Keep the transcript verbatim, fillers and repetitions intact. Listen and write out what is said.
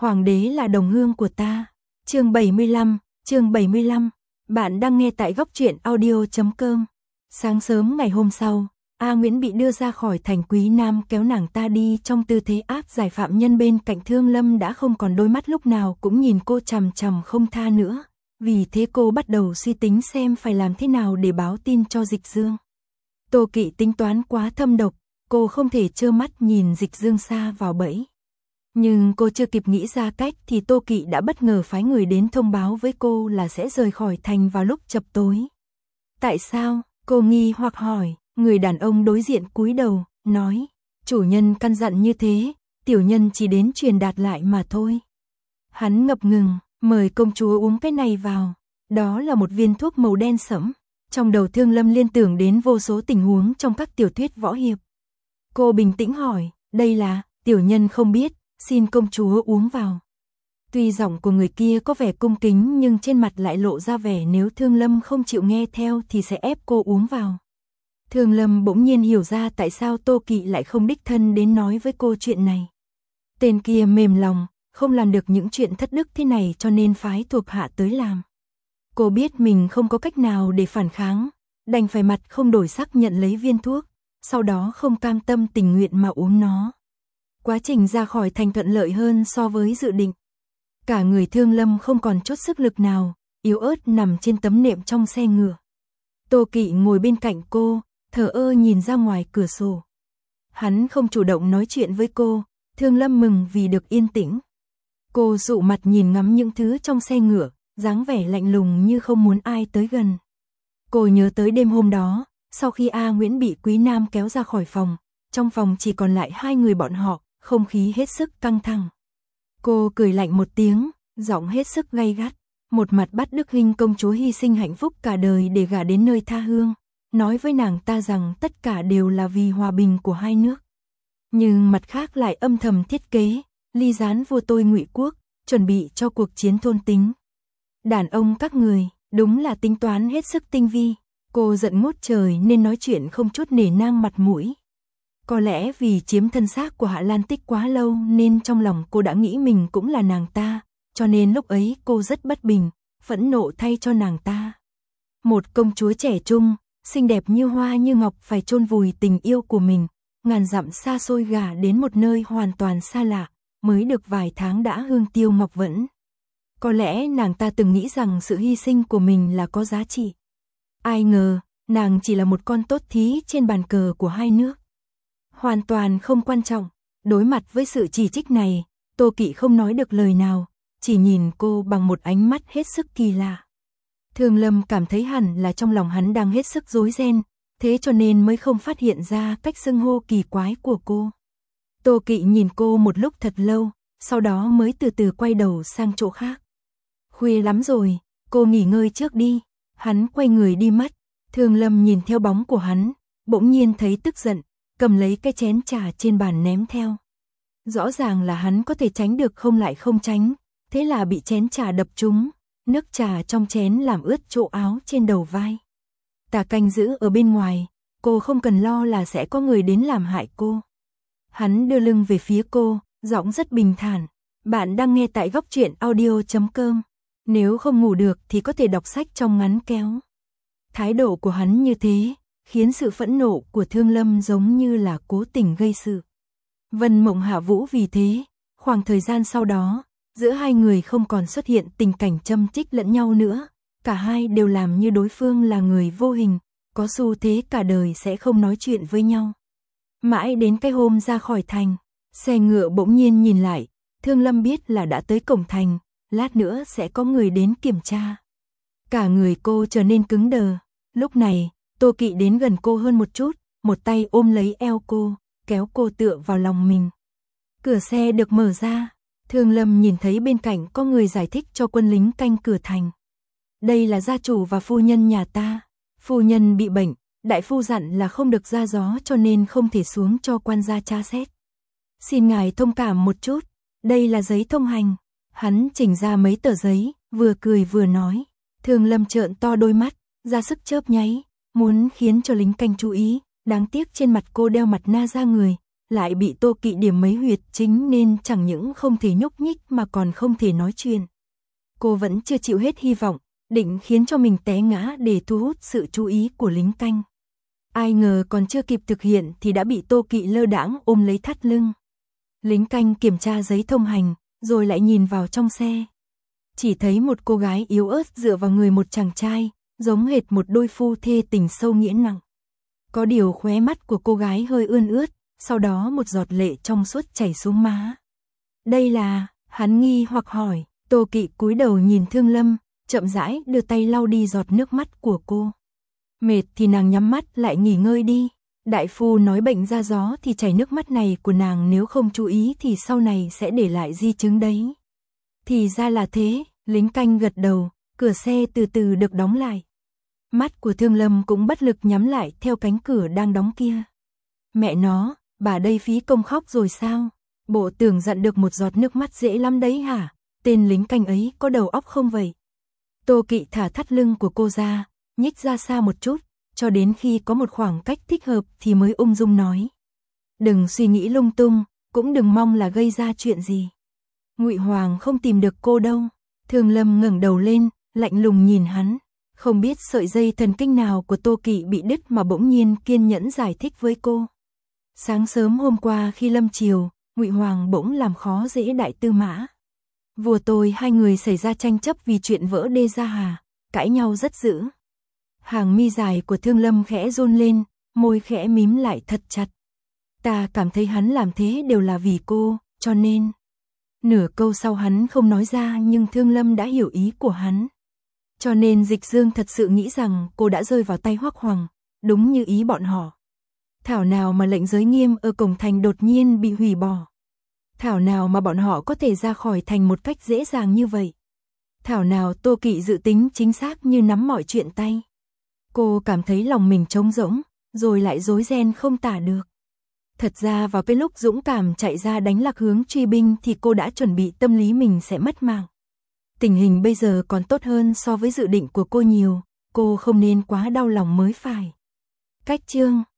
Hoàng đế là đồng hương của ta. Chương bảy mươi lăm, chương bảy mươi lăm. Bạn đang nghe tại góc truyện audio chấm com. Sáng sớm ngày hôm sau, A Nguyễn bị đưa ra khỏi thành Quý Nam, kéo nàng ta đi trong tư thế áp giải phạm nhân. Bên cạnh Thương Lâm đã không còn đôi mắt lúc nào cũng nhìn cô chằm chằm không tha nữa. Vì thế cô bắt đầu suy tính xem phải làm thế nào để báo tin cho Dịch Dương. Tô Kỵ tính toán quá thâm độc, cô không thể trơ mắt nhìn Dịch Dương sa vào bẫy. Nhưng cô chưa kịp nghĩ ra cách thì Tô Kỵ đã bất ngờ phái người đến thông báo với cô là sẽ rời khỏi thành vào lúc chập tối. Tại sao? Cô nghi hoặc hỏi. Người đàn ông đối diện cúi đầu, nói, chủ nhân căn dặn như thế, tiểu nhân chỉ đến truyền đạt lại mà thôi. Hắn ngập ngừng, mời công chúa uống cái này vào. Đó là một viên thuốc màu đen sẫm. Trong đầu Thương Lâm liên tưởng đến vô số tình huống trong các tiểu thuyết võ hiệp. Cô bình tĩnh hỏi, đây là, tiểu nhân không biết, xin công chúa uống vào. Tuy giọng của người kia có vẻ cung kính nhưng trên mặt lại lộ ra vẻ nếu Thương Lâm không chịu nghe theo thì sẽ ép cô uống vào. Thương Lâm bỗng nhiên hiểu ra tại sao Tô Kỵ lại không đích thân đến nói với cô chuyện này. Tên kia mềm lòng, không làm được những chuyện thất đức thế này cho nên phái thuộc hạ tới làm. Cô biết mình không có cách nào để phản kháng, đành phải mặt không đổi sắc nhận lấy viên thuốc, sau đó không cam tâm tình nguyện mà uống nó. Quá trình ra khỏi thành thuận lợi hơn so với dự định. Cả người Thương Lâm không còn chút sức lực nào, yếu ớt nằm trên tấm nệm trong xe ngựa. Tô Kỵ ngồi bên cạnh cô, thờ ơ nhìn ra ngoài cửa sổ. Hắn không chủ động nói chuyện với cô, Thương Lâm mừng vì được yên tĩnh. Cô dụ mặt nhìn ngắm những thứ trong xe ngựa, dáng vẻ lạnh lùng như không muốn ai tới gần. Cô nhớ tới đêm hôm đó, sau khi A Nguyễn bị Quý Nam kéo ra khỏi phòng, trong phòng chỉ còn lại hai người bọn họ, không khí hết sức căng thẳng. Cô cười lạnh một tiếng, giọng hết sức gay gắt, một mặt bắt Đức Hinh công chúa hy sinh hạnh phúc cả đời để gả đến nơi tha hương, nói với nàng ta rằng tất cả đều là vì hòa bình của hai nước. Nhưng mặt khác lại âm thầm thiết kế, ly gián vua tôi Ngụy Quốc, chuẩn bị cho cuộc chiến thôn tính. Đàn ông các người, đúng là tính toán hết sức tinh vi. Cô giận ngút trời nên nói chuyện không chút nể nang mặt mũi. Có lẽ vì chiếm thân xác của Hạ Lan Tích quá lâu nên trong lòng cô đã nghĩ mình cũng là nàng ta, cho nên lúc ấy cô rất bất bình, phẫn nộ thay cho nàng ta. Một công chúa trẻ trung, xinh đẹp như hoa như ngọc phải chôn vùi tình yêu của mình, ngàn dặm xa xôi gả đến một nơi hoàn toàn xa lạ, mới được vài tháng đã hương tiêu ngọc vẫn. Có lẽ nàng ta từng nghĩ rằng sự hy sinh của mình là có giá trị. Ai ngờ, nàng chỉ là một con tốt thí trên bàn cờ của hai nước. Hoàn toàn không quan trọng. Đối mặt với sự chỉ trích này, Tô Kỵ không nói được lời nào, chỉ nhìn cô bằng một ánh mắt hết sức kỳ lạ. Thương Lâm cảm thấy hẳn là trong lòng hắn đang hết sức rối ren, thế cho nên mới không phát hiện ra cách xưng hô kỳ quái của cô. Tô Kỵ nhìn cô một lúc thật lâu, sau đó mới từ từ quay đầu sang chỗ khác. Khuya lắm rồi, cô nghỉ ngơi trước đi. Hắn quay người đi mất. Thương Lâm nhìn theo bóng của hắn, bỗng nhiên thấy tức giận, cầm lấy cái chén trà trên bàn ném theo. Rõ ràng là hắn có thể tránh được không lại không tránh, thế là bị chén trà đập trúng, nước trà trong chén làm ướt chỗ áo trên đầu vai. Ta canh giữ ở bên ngoài, cô không cần lo là sẽ có người đến làm hại cô. Hắn đưa lưng về phía cô, giọng rất bình thản. Bạn đang nghe tại góc truyện audio chấm com. Nếu không ngủ được thì có thể đọc sách trong ngắn kéo. Thái độ của hắn như thế, khiến sự phẫn nộ của Thương Lâm giống như là cố tình gây sự. Vân Mộng Hạ Vũ vì thế, khoảng thời gian sau đó, giữa hai người không còn xuất hiện tình cảnh châm chích lẫn nhau nữa. Cả hai đều làm như đối phương là người vô hình, có xu thế cả đời sẽ không nói chuyện với nhau. Mãi đến cái hôm ra khỏi thành, xe ngựa bỗng nhiên nhìn lại, Thương Lâm biết là đã tới cổng thành. Lát nữa sẽ có người đến kiểm tra. Cả người cô trở nên cứng đờ. Lúc này, Tô Kỵ đến gần cô hơn một chút, một tay ôm lấy eo cô, kéo cô tựa vào lòng mình. Cửa xe được mở ra, Thương Lâm nhìn thấy bên cạnh có người giải thích cho quân lính canh cửa thành. Đây là gia chủ và phu nhân nhà ta. Phu nhân bị bệnh, đại phu dặn là không được ra gió cho nên không thể xuống cho quan gia tra xét. Xin ngài thông cảm một chút, đây là giấy thông hành. Hắn chỉnh ra mấy tờ giấy, vừa cười vừa nói. Thương Lâm trợn to đôi mắt, ra sức chớp nháy, muốn khiến cho lính canh chú ý. Đáng tiếc trên mặt cô đeo mặt nạ ra người, lại bị Tô Kỵ điểm mấy huyệt chính nên chẳng những không thể nhúc nhích mà còn không thể nói chuyện. Cô vẫn chưa chịu hết hy vọng, định khiến cho mình té ngã để thu hút sự chú ý của lính canh. Ai ngờ còn chưa kịp thực hiện thì đã bị Tô Kỵ lơ đãng ôm lấy thắt lưng. Lính canh kiểm tra giấy thông hành, rồi lại nhìn vào trong xe. Chỉ thấy một cô gái yếu ớt dựa vào người một chàng trai, giống hệt một đôi phu thê tình sâu nghĩa nặng. Có điều khóe mắt của cô gái hơi ươn ướt, sau đó một giọt lệ trong suốt chảy xuống má. Đây là, hắn nghi hoặc hỏi. Tô Kỵ cúi đầu nhìn Thương Lâm, chậm rãi đưa tay lau đi giọt nước mắt của cô. Mệt thì nàng nhắm mắt lại nghỉ ngơi đi. Đại phu nói bệnh ra gió thì chảy nước mắt này của nàng nếu không chú ý thì sau này sẽ để lại di chứng đấy. Thì ra là thế, lính canh gật đầu, cửa xe từ từ được đóng lại. Mắt của Thương Lâm cũng bất lực nhắm lại theo cánh cửa đang đóng kia. Mẹ nó, bà đây phí công khóc rồi sao? Bộ tưởng giận được một giọt nước mắt dễ lắm đấy hả? Tên lính canh ấy có đầu óc không vậy? Tô Kỵ thả thắt lưng của cô ra, nhích ra xa một chút, cho đến khi có một khoảng cách thích hợp thì mới ung dung nói. Đừng suy nghĩ lung tung, cũng đừng mong là gây ra chuyện gì. Ngụy Hoàng không tìm được cô đâu. Thương Lâm ngẩng đầu lên, lạnh lùng nhìn hắn. Không biết sợi dây thần kinh nào của Tô Kỵ bị đứt mà bỗng nhiên kiên nhẫn giải thích với cô. Sáng sớm hôm qua khi lâm chiều, Ngụy Hoàng bỗng làm khó dễ đại tư mã. Vua tôi hai người xảy ra tranh chấp vì chuyện vỡ đê Gia Hà, cãi nhau rất dữ. Hàng mi dài của Thương Lâm khẽ run lên, môi khẽ mím lại thật chặt. Ta cảm thấy hắn làm thế đều là vì cô, cho nên... Nửa câu sau hắn không nói ra nhưng Thương Lâm đã hiểu ý của hắn. Cho nên Dịch Dương thật sự nghĩ rằng cô đã rơi vào tay Hoắc Hoàng, đúng như ý bọn họ. Thảo nào mà lệnh giới nghiêm ở cổng thành đột nhiên bị hủy bỏ. Thảo nào mà bọn họ có thể ra khỏi thành một cách dễ dàng như vậy. Thảo nào Tô Kỵ dự tính chính xác như nắm mọi chuyện tay. Cô cảm thấy lòng mình trống rỗng, rồi lại rối ren không tả được. Thật ra vào cái lúc dũng cảm chạy ra đánh lạc hướng truy binh thì cô đã chuẩn bị tâm lý mình sẽ mất mạng. Tình hình bây giờ còn tốt hơn so với dự định của cô nhiều, cô không nên quá đau lòng mới phải. Cách chương